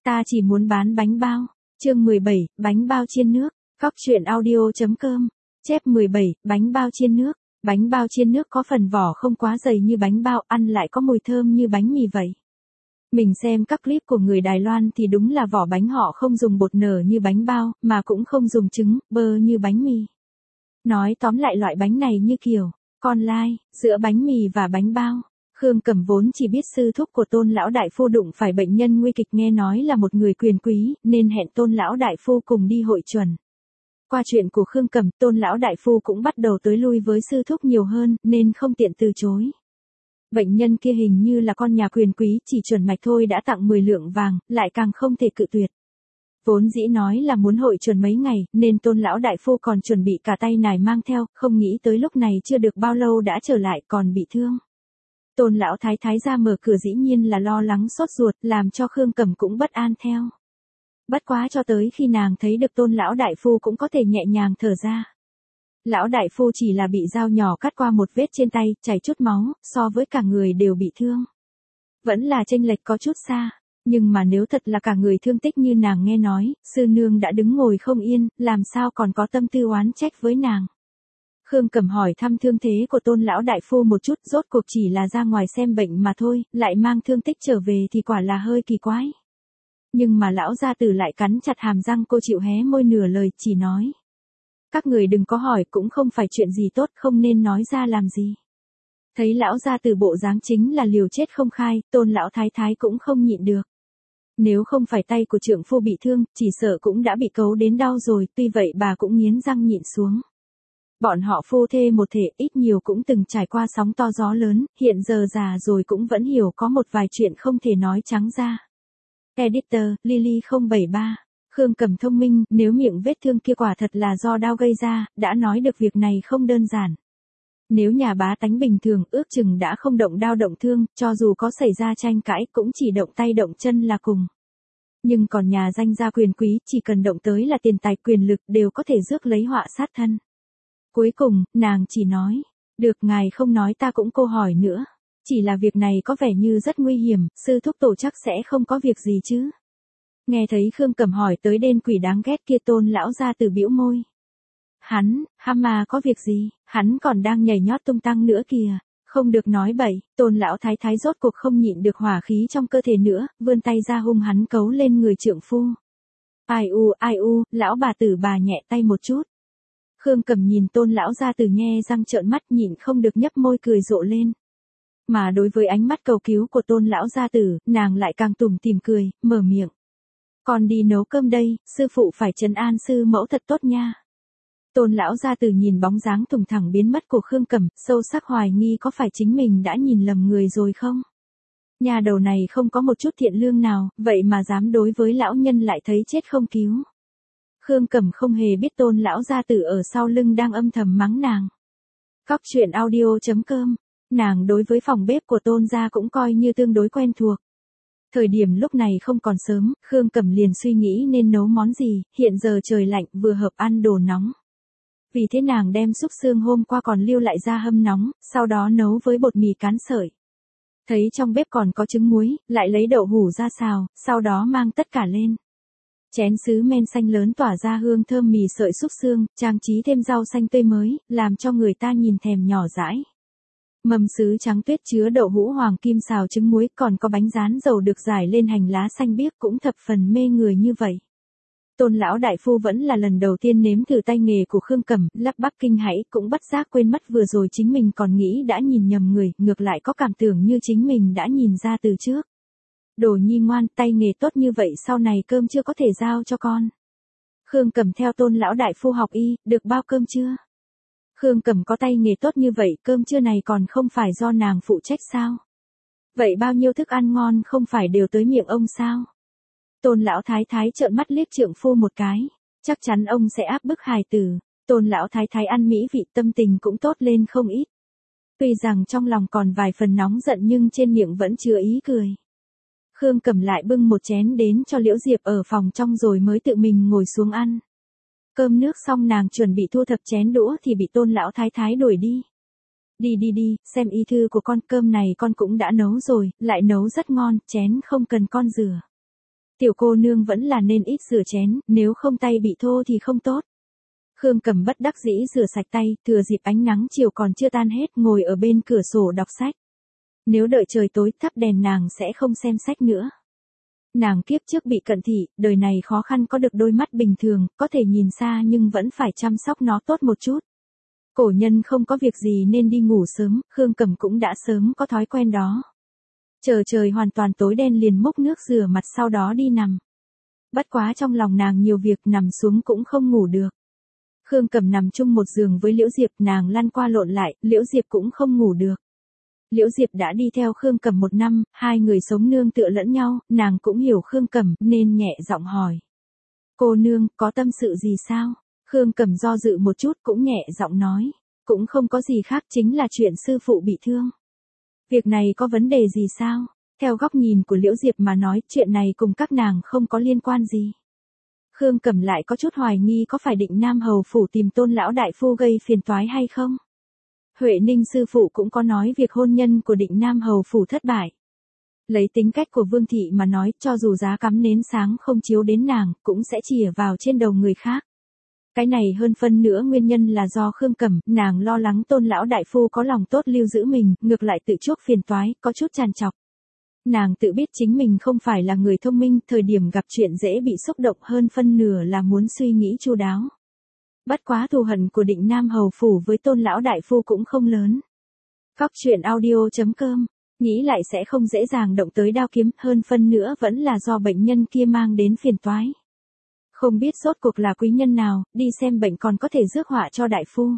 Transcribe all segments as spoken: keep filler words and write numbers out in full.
Ta chỉ muốn bán bánh bao. Chương mười bảy, bánh bao chiên nước. Cóc truyện audio.com. Chép mười bảy, bánh bao chiên nước. Bánh bao chiên nước có phần vỏ không quá dày như bánh bao, ăn lại có mùi thơm như bánh mì vậy. Mình xem các clip của người Đài Loan thì đúng là vỏ bánh họ không dùng bột nở như bánh bao, mà cũng không dùng trứng, bơ như bánh mì. Nói tóm lại loại bánh này như kiểu con lai, giữa bánh mì và bánh bao. Khương Cẩm vốn chỉ biết sư thúc của Tôn lão đại phu đụng phải bệnh nhân nguy kịch, nghe nói là một người quyền quý, nên hẹn Tôn lão đại phu cùng đi hội chuẩn. Qua chuyện của Khương Cẩm, Tôn lão đại phu cũng bắt đầu tới lui với sư thúc nhiều hơn, nên không tiện từ chối. Bệnh nhân kia hình như là con nhà quyền quý, chỉ chuẩn mạch thôi đã tặng mười lượng vàng, lại càng không thể cự tuyệt. Vốn dĩ nói là muốn hội chuẩn mấy ngày, nên Tôn lão đại phu còn chuẩn bị cả tay nải mang theo, không nghĩ tới lúc này chưa được bao lâu đã trở lại còn bị thương. Tôn lão thái thái ra mở cửa dĩ nhiên là lo lắng sốt ruột, làm cho Khương Cẩm cũng bất an theo. Bất quá cho tới khi nàng thấy được Tôn lão đại phu cũng có thể nhẹ nhàng thở ra. Lão đại phu chỉ là bị dao nhỏ cắt qua một vết trên tay, chảy chút máu, so với cả người đều bị thương. Vẫn là chênh lệch có chút xa, nhưng mà nếu thật là cả người thương tích như nàng nghe nói, sư nương đã đứng ngồi không yên, làm sao còn có tâm tư oán trách với nàng. Khương Cẩm hỏi thăm thương thế của Tôn lão đại phu một chút, rốt cuộc chỉ là ra ngoài xem bệnh mà thôi, lại mang thương tích trở về thì quả là hơi kỳ quái. Nhưng mà lão gia tử lại cắn chặt hàm răng, cô chịu hé môi nửa lời, chỉ nói: các người đừng có hỏi, cũng không phải chuyện gì tốt, không nên nói ra làm gì. Thấy lão gia tử bộ dáng chính là liều chết không khai, Tôn lão thái thái cũng không nhịn được. Nếu không phải tay của trượng phu bị thương, chỉ sợ cũng đã bị cấu đến đau rồi, tuy vậy bà cũng nghiến răng nhịn xuống. Bọn họ phu thê một thể, ít nhiều cũng từng trải qua sóng to gió lớn, hiện giờ già rồi cũng vẫn hiểu có một vài chuyện không thể nói trắng ra. Editor, Lily không bảy ba. Khương Cẩm thông minh, nếu miệng vết thương kia quả thật là do đau gây ra, đã nói được việc này không đơn giản. Nếu nhà bá tánh bình thường, ước chừng đã không động đao động thương, cho dù có xảy ra tranh cãi cũng chỉ động tay động chân là cùng. Nhưng còn nhà danh gia quyền quý, chỉ cần động tới là tiền tài quyền lực đều có thể rước lấy họa sát thân. Cuối cùng, nàng chỉ nói: được, ngài không nói ta cũng câu hỏi nữa. Chỉ là việc này có vẻ như rất nguy hiểm, sư thúc tổ chắc sẽ không có việc gì chứ. Nghe thấy Khương Cẩm hỏi tới đen quỷ đáng ghét kia, Tôn lão gia tử bĩu môi. Hắn, hăm mà có việc gì, hắn còn đang nhảy nhót tung tăng nữa kìa, không được nói bậy. Tôn lão thái thái rốt cuộc không nhịn được hỏa khí trong cơ thể nữa, vươn tay ra hung hắn cấu lên người trượng phu. Ai u ai u, lão bà tử bà nhẹ tay một chút. Khương Cẩm nhìn Tôn lão gia tử nhe răng trợn mắt, nhịn không được nhấp môi cười rộ lên. Mà đối với ánh mắt cầu cứu của Tôn lão gia tử, nàng lại càng tủm tỉm cười, mở miệng: con đi nấu cơm đây, sư phụ phải trấn an sư mẫu thật tốt nha. Tôn lão gia tử nhìn bóng dáng thùng thẳng biến mất của Khương Cẩm, sâu sắc hoài nghi có phải chính mình đã nhìn lầm người rồi không. Nhà đầu này không có một chút thiện lương nào, vậy mà dám đối với lão nhân lại thấy chết không cứu. Khương Cẩm không hề biết Tôn lão gia tử ở sau lưng đang âm thầm mắng nàng. Cóc truyện audio.com. Nàng đối với phòng bếp của Tôn gia cũng coi như tương đối quen thuộc. Thời điểm lúc này không còn sớm, Khương Cẩm liền suy nghĩ nên nấu món gì, hiện giờ trời lạnh vừa hợp ăn đồ nóng. Vì thế nàng đem xúc xương hôm qua còn lưu lại ra hâm nóng, sau đó nấu với bột mì cán sợi. Thấy trong bếp còn có trứng muối, lại lấy đậu hũ ra xào, sau đó mang tất cả lên. Chén sứ men xanh lớn tỏa ra hương thơm mì sợi xúc xương, trang trí thêm rau xanh tươi mới, làm cho người ta nhìn thèm nhỏ dãi. Mâm sứ trắng tuyết chứa đậu hũ hoàng kim xào trứng muối, còn có bánh rán dầu được rải lên hành lá xanh biếc cũng thập phần mê người như vậy. Tôn lão đại phu vẫn là lần đầu tiên nếm thử tay nghề của Khương Cẩm, lắp bắp kinh hãi, cũng bất giác quên mất vừa rồi chính mình còn nghĩ đã nhìn nhầm người, ngược lại có cảm tưởng như chính mình đã nhìn ra từ trước. Đồ nhi ngoan, tay nghề tốt như vậy sau này cơm chưa có thể giao cho con. Khương Cẩm theo Tôn lão đại phu học y, được bao cơm chưa? Khương Cẩm có tay nghề tốt như vậy, cơm trưa này còn không phải do nàng phụ trách sao? Vậy bao nhiêu thức ăn ngon không phải đều tới miệng ông sao? Tôn lão thái thái trợn mắt liếc trượng phu một cái, chắc chắn ông sẽ áp bức hài tử. Tôn lão thái thái ăn mỹ vị, tâm tình cũng tốt lên không ít. Tuy rằng trong lòng còn vài phần nóng giận nhưng trên miệng vẫn chứa ý cười. Khương Cẩm lại bưng một chén đến cho Liễu Diệp ở phòng trong rồi mới tự mình ngồi xuống ăn. Cơm nước xong nàng chuẩn bị thu thập chén đũa thì bị Tôn lão thái thái đuổi đi. Đi đi đi, xem y thư của con, cơm này con cũng đã nấu rồi, lại nấu rất ngon, chén không cần con rửa. Tiểu cô nương vẫn là nên ít rửa chén, nếu không tay bị thô thì không tốt. Khương Cầm bất đắc dĩ rửa sạch tay, thừa dịp ánh nắng chiều còn chưa tan hết ngồi ở bên cửa sổ đọc sách. Nếu đợi trời tối thắp đèn nàng sẽ không xem sách nữa. Nàng kiếp trước bị cận thị, đời này khó khăn có được đôi mắt bình thường, có thể nhìn xa nhưng vẫn phải chăm sóc nó tốt một chút. Cổ nhân không có việc gì nên đi ngủ sớm, Khương Cầm cũng đã sớm có thói quen đó. Chờ trời hoàn toàn tối đen liền múc nước rửa mặt sau đó đi nằm. Bất quá trong lòng nàng nhiều việc nằm xuống cũng không ngủ được. Khương Cầm nằm chung một giường với Liễu Diệp, nàng lăn qua lộn lại, Liễu Diệp cũng không ngủ được. Liễu Diệp đã đi theo Khương Cầm một năm, hai người sống nương tựa lẫn nhau, nàng cũng hiểu Khương Cầm nên nhẹ giọng hỏi. Cô nương, có tâm sự gì sao? Khương Cầm do dự một chút cũng nhẹ giọng nói. Cũng không có gì khác, chính là chuyện sư phụ bị thương. Việc này có vấn đề gì sao? Theo góc nhìn của Liễu Diệp mà nói, chuyện này cùng các nàng không có liên quan gì. Khương Cầm lại có chút hoài nghi có phải Định Nam hầu phủ tìm Tôn lão đại phu gây phiền toái hay không? Huệ Ninh sư phụ cũng có nói việc hôn nhân của Định Nam hầu phủ thất bại. Lấy tính cách của Vương thị mà nói, cho dù giá cắm nến sáng không chiếu đến nàng, cũng sẽ chìa vào trên đầu người khác. Cái này hơn phân nữa nguyên nhân là do Khương Cầm, nàng lo lắng Tôn lão đại phu có lòng tốt lưu giữ mình, ngược lại tự chuốc phiền toái, có chút trằn trọc. Nàng tự biết chính mình không phải là người thông minh, thời điểm gặp chuyện dễ bị xúc động, hơn phân nửa là muốn suy nghĩ chu đáo. Bất quá thù hận của Định Nam hầu phủ với Tôn lão đại phu cũng không lớn. Cóc truyện audio chấm com, nghĩ lại sẽ không dễ dàng động tới đao kiếm, hơn phân nữa vẫn là do bệnh nhân kia mang đến phiền toái. Không biết rốt cuộc là quý nhân nào, đi xem bệnh còn có thể rước họa cho đại phu.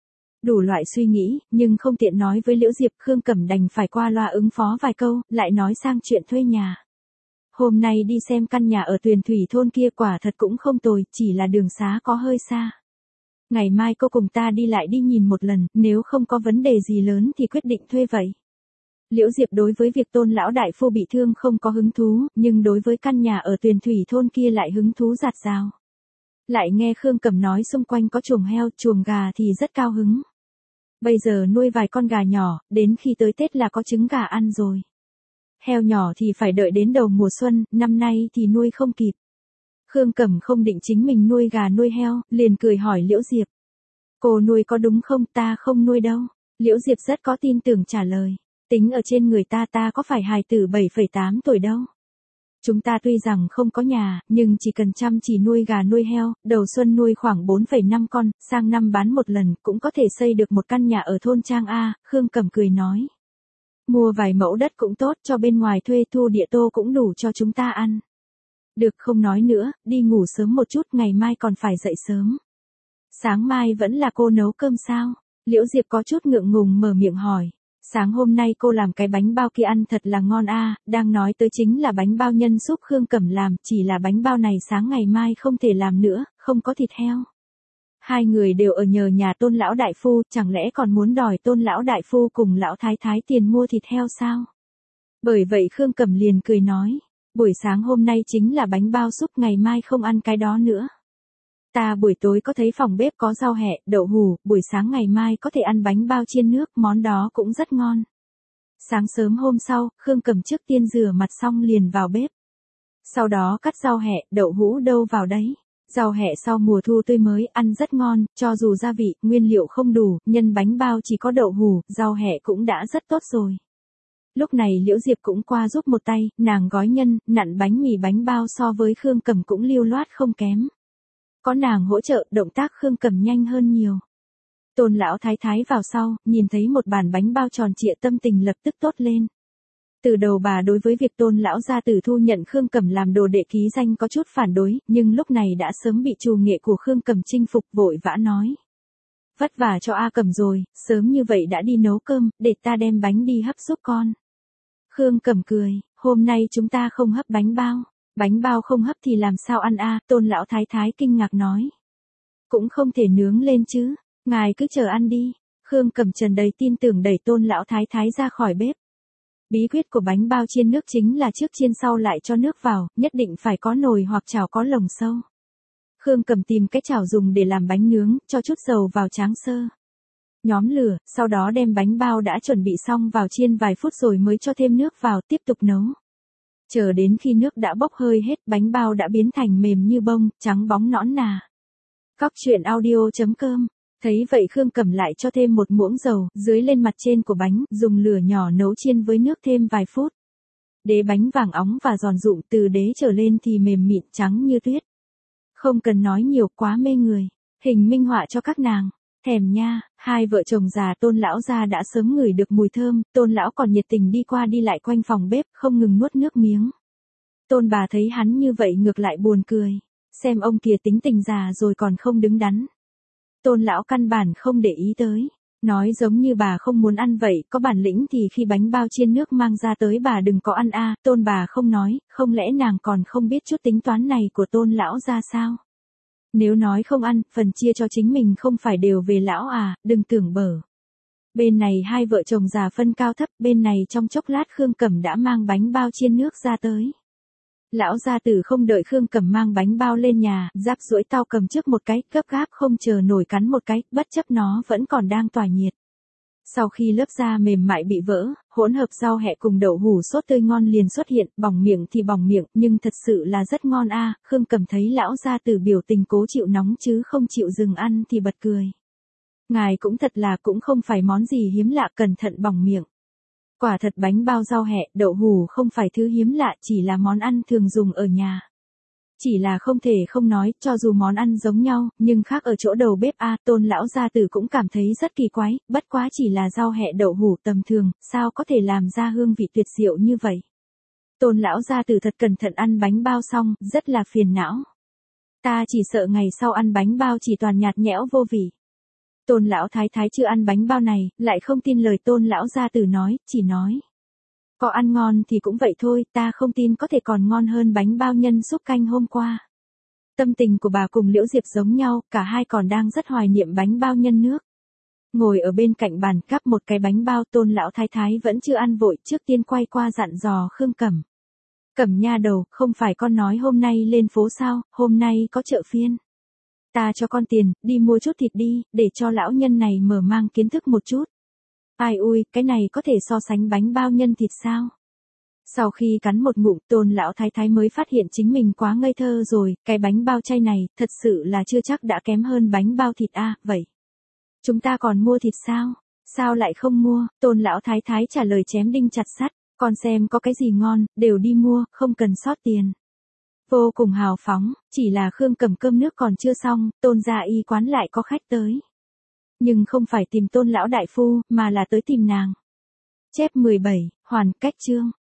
Đủ loại suy nghĩ, nhưng không tiện nói với Liễu Diệp, Khương Cầm đành phải qua loa ứng phó vài câu, lại nói sang chuyện thuê nhà. Hôm nay đi xem căn nhà ở Tuyền Thủy thôn kia quả thật cũng không tồi, chỉ là đường xá có hơi xa. Ngày mai cô cùng ta đi lại đi nhìn một lần, nếu không có vấn đề gì lớn thì quyết định thuê vậy. Liễu Diệp đối với việc Tôn lão đại phu bị thương không có hứng thú, nhưng đối với căn nhà ở Tuyền Thủy thôn kia lại hứng thú rạt rào. Lại nghe Khương Cầm nói xung quanh có chuồng heo, chuồng gà thì rất cao hứng. Bây giờ nuôi vài con gà nhỏ, đến khi tới Tết là có trứng gà ăn rồi. Heo nhỏ thì phải đợi đến đầu mùa xuân, năm nay thì nuôi không kịp. Khương Cầm không định chính mình nuôi gà nuôi heo, liền cười hỏi Liễu Diệp. Cô nuôi có đúng không, ta không nuôi đâu. Liễu Diệp rất có tin tưởng trả lời. Tính ở trên người ta ta có phải hài tử bảy phẩy tám tuổi đâu. Chúng ta tuy rằng không có nhà, nhưng chỉ cần chăm chỉ nuôi gà nuôi heo, đầu xuân nuôi khoảng bốn phẩy năm con, sang năm bán một lần, cũng có thể xây được một căn nhà ở thôn Trang A, Khương Cầm cười nói. Mua vài mẫu đất cũng tốt, cho bên ngoài thuê thu địa tô cũng đủ cho chúng ta ăn. Được, không nói nữa, đi ngủ sớm một chút, ngày mai còn phải dậy sớm. Sáng mai vẫn là cô nấu cơm sao? Liễu Diệp có chút ngượng ngùng mở miệng hỏi. Sáng hôm nay cô làm cái bánh bao kia ăn thật là ngon a, à, đang nói tới chính là bánh bao nhân súp Khương Cầm làm, chỉ là bánh bao này sáng ngày mai không thể làm nữa, không có thịt heo. Hai người đều ở nhờ nhà Tôn lão đại phu, chẳng lẽ còn muốn đòi Tôn lão đại phu cùng lão thái thái tiền mua thịt heo sao? Bởi vậy Khương Cầm liền cười nói, buổi sáng hôm nay chính là bánh bao súp, ngày mai không ăn cái đó nữa. Ta buổi tối có thấy phòng bếp có rau hẹ, đậu hủ, buổi sáng ngày mai có thể ăn bánh bao chiên nước, món đó cũng rất ngon. Sáng sớm hôm sau, Khương Cầm trước tiên rửa mặt xong liền vào bếp. Sau đó cắt rau hẹ, đậu hũ đâu vào đấy. Rau hẹ sau mùa thu tươi mới, ăn rất ngon, cho dù gia vị, nguyên liệu không đủ, nhân bánh bao chỉ có đậu hủ, rau hẹ cũng đã rất tốt rồi. Lúc này Liễu Diệp cũng qua giúp một tay, nàng gói nhân, nặn bánh mì bánh bao so với Khương Cầm cũng lưu loát không kém. Có nàng hỗ trợ, động tác Khương Cầm nhanh hơn nhiều. Tôn lão thái thái vào sau, nhìn thấy một bàn bánh bao tròn trịa, tâm tình lập tức tốt lên. Từ đầu bà đối với việc Tôn lão gia tử thu nhận Khương Cầm làm đồ đệ ký danh có chút phản đối, nhưng lúc này đã sớm bị trù nghệ của Khương Cầm chinh phục, vội vã nói. Vất vả cho A Cầm rồi, sớm như vậy đã đi nấu cơm, để ta đem bánh đi hấp giúp con. Khương Cầm cười, hôm nay chúng ta không hấp bánh bao. Bánh bao không hấp thì làm sao ăn a? Tôn lão thái thái kinh ngạc nói. Cũng không thể nướng lên chứ, ngài cứ chờ ăn đi. Khương Cầm tràn đầy tin tưởng đẩy Tôn lão thái thái ra khỏi bếp. Bí quyết của bánh bao chiên nước chính là trước chiên sau lại cho nước vào, nhất định phải có nồi hoặc chảo có lồng sâu. Khương Cầm tìm cái chảo dùng để làm bánh nướng, cho chút dầu vào tráng sơ. Nhóm lửa, sau đó đem bánh bao đã chuẩn bị xong vào chiên vài phút rồi mới cho thêm nước vào, tiếp tục nấu. Chờ đến khi nước đã bốc hơi hết, bánh bao đã biến thành mềm như bông, trắng bóng nõn nà. Cóc truyện audio chấm com. Thấy vậy Khương Cẩm lại cho thêm một muỗng dầu, dưới lên mặt trên của bánh, dùng lửa nhỏ nấu chiên với nước thêm vài phút. Đế bánh vàng óng và giòn rụm, từ đế trở lên thì mềm mịn trắng như tuyết. Không cần nói nhiều, quá mê người. Hình minh họa cho các nàng. Thèm nha, hai vợ chồng già Tôn lão gia đã sớm ngửi được mùi thơm, Tôn lão còn nhiệt tình đi qua đi lại quanh phòng bếp, không ngừng nuốt nước miếng. Tôn bà thấy hắn như vậy ngược lại buồn cười. Xem ông kìa, tính tình già rồi còn không đứng đắn. Tôn lão căn bản không để ý tới. Nói giống như bà không muốn ăn vậy, có bản lĩnh thì khi bánh bao chiên nước mang ra tới bà đừng có ăn a. Tôn bà không nói, không lẽ nàng còn không biết chút tính toán này của Tôn lão ra sao? Nếu nói không ăn, phần chia cho chính mình không phải đều về lão à, đừng tưởng bở. Bên này hai vợ chồng già phân cao thấp, bên này trong chốc lát Khương Cẩm đã mang bánh bao chiên nước ra tới. Lão gia tử không đợi Khương Cẩm mang bánh bao lên nhà, giáp duỗi tao cầm trước một cái, gấp gáp không chờ nổi cắn một cái, bất chấp nó vẫn còn đang tỏa nhiệt. Sau khi lớp da mềm mại bị vỡ, hỗn hợp rau hẹ cùng đậu hủ sốt tươi ngon liền xuất hiện, bỏng miệng thì bỏng miệng, nhưng thật sự là rất ngon a. Khương Cẩm thấy lão gia tử biểu tình cố chịu nóng chứ không chịu dừng ăn thì bật cười. Ngài cũng thật là cũng không phải món gì hiếm lạ, cẩn thận bỏng miệng. Quả thật bánh bao rau hẹ, đậu hủ không phải thứ hiếm lạ, chỉ là món ăn thường dùng ở nhà. Chỉ là không thể không nói, cho dù món ăn giống nhau, nhưng khác ở chỗ đầu bếp a. Tôn lão gia tử cũng cảm thấy rất kỳ quái, bất quá chỉ là rau hẹ đậu hủ tầm thường, sao có thể làm ra hương vị tuyệt diệu như vậy. Tôn lão gia tử thật cẩn thận ăn bánh bao xong, rất là phiền não. Ta chỉ sợ ngày sau ăn bánh bao chỉ toàn nhạt nhẽo vô vị. Tôn lão thái thái chưa ăn bánh bao này, lại không tin lời Tôn lão gia tử nói, chỉ nói. Có ăn ngon thì cũng vậy thôi, ta không tin có thể còn ngon hơn bánh bao nhân súp canh hôm qua. Tâm tình của bà cùng Liễu Diệp giống nhau, cả hai còn đang rất hoài niệm bánh bao nhân nước. Ngồi ở bên cạnh bàn cắp một cái bánh bao, Tôn lão thái thái vẫn chưa ăn vội, trước tiên quay qua dặn dò Khương Cẩm. Cẩm nha đầu, không phải con nói hôm nay lên phố sao, hôm nay có chợ phiên. Ta cho con tiền, đi mua chút thịt đi, để cho lão nhân này mở mang kiến thức một chút. Ai ui, cái này có thể so sánh bánh bao nhân thịt sao? Sau khi cắn một ngụm, Tôn lão thái thái mới phát hiện chính mình quá ngây thơ rồi, cái bánh bao chay này, thật sự là chưa chắc đã kém hơn bánh bao thịt a. Vậy chúng ta còn mua thịt sao? Sao lại không mua? Tôn lão thái thái trả lời chém đinh chặt sắt, con xem có cái gì ngon, đều đi mua, không cần sót tiền. Vô cùng hào phóng, chỉ là Khương Cẩm cơm nước còn chưa xong, Tôn gia y quán lại có khách tới. Nhưng không phải tìm Tôn lão đại phu, mà là tới tìm nàng. Chép mười bảy, hoàn cách chương.